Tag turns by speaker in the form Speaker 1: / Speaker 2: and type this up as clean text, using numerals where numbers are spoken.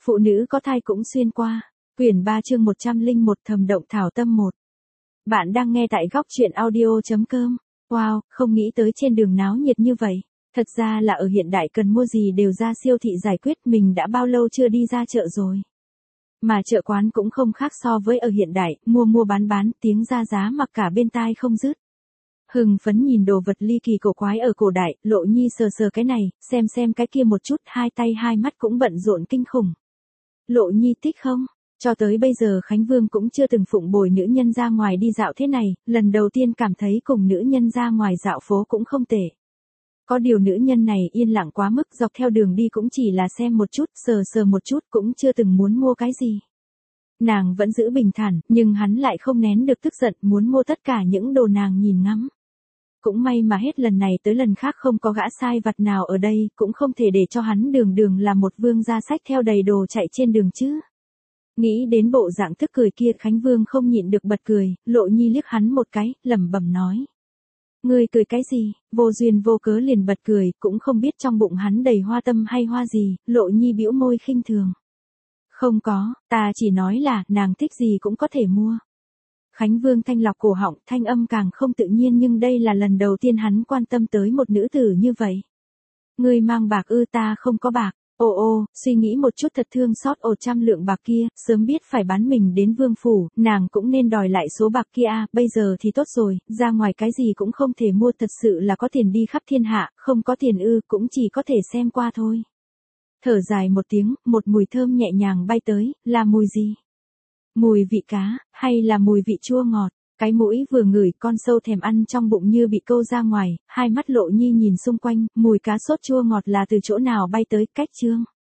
Speaker 1: Phụ nữ có thai cũng xuyên qua. Quyển 3 chương 101 Thầm động thảo tâm 1. Bạn đang nghe tại góc truyện audio.com. Wow, không nghĩ tới trên đường náo nhiệt như vậy. Thật ra là ở hiện đại cần mua gì đều ra siêu thị giải quyết, mình đã bao lâu chưa đi ra chợ rồi. Mà chợ quán cũng không khác so với ở hiện đại, mua bán, tiếng ra giá mặc cả bên tai không dứt. Hưng phấn nhìn đồ vật ly kỳ cổ quái ở cổ đại, Lộ Nhi sờ cái này, xem cái kia một chút, hai tay hai mắt cũng bận rộn kinh khủng. Lộ Nhi thích không? Cho tới bây giờ Khánh Vương cũng chưa từng phụng bồi nữ nhân ra ngoài đi dạo thế này, lần đầu tiên cảm thấy cùng nữ nhân ra ngoài dạo phố cũng không tệ. Có điều nữ nhân này yên lặng quá mức, dọc theo đường đi cũng chỉ là xem một chút, sờ một chút, cũng chưa từng muốn mua cái gì. Nàng vẫn giữ bình thản, nhưng hắn lại không nén được tức giận, muốn mua tất cả những đồ nàng nhìn ngắm. Cũng may mà hết lần này tới lần khác không có gã sai vặt nào ở đây, cũng không thể để cho hắn đường là một vương gia sách theo đầy đồ chạy trên đường chứ. Nghĩ đến bộ dạng tức cười kia, Khánh Vương không nhịn được bật cười. Lộ Nhi liếc hắn một cái, lẩm bẩm nói. Ngươi cười cái gì? Vô duyên vô cớ liền bật cười, cũng không biết trong bụng hắn đầy hoa tâm hay hoa gì. Lộ Nhi bĩu môi khinh thường. Không có, ta chỉ nói là, nàng thích gì cũng có thể mua. Khánh Vương thanh lọc cổ họng, thanh âm càng không tự nhiên, nhưng đây là lần đầu tiên hắn quan tâm tới một nữ tử như vậy. Ngươi mang bạc ư? Ta không có bạc. Ô, suy nghĩ một chút thật thương xót. 100 lượng bạc kia, sớm biết phải bán mình đến vương phủ, nàng cũng nên đòi lại số bạc kia à, bây giờ thì tốt rồi, ra ngoài cái gì cũng không thể mua, thật sự là có tiền đi khắp thiên hạ, không có tiền ư, cũng chỉ có thể xem qua thôi. Thở dài một tiếng, một mùi thơm nhẹ nhàng bay tới, là mùi gì? Mùi vị cá, hay là mùi vị chua ngọt? Cái mũi vừa ngửi, con sâu thèm ăn trong bụng như bị câu ra ngoài, hai mắt Lộ Nhi nhìn xung quanh, mùi cá sốt chua ngọt là từ chỗ nào bay tới, cách chương.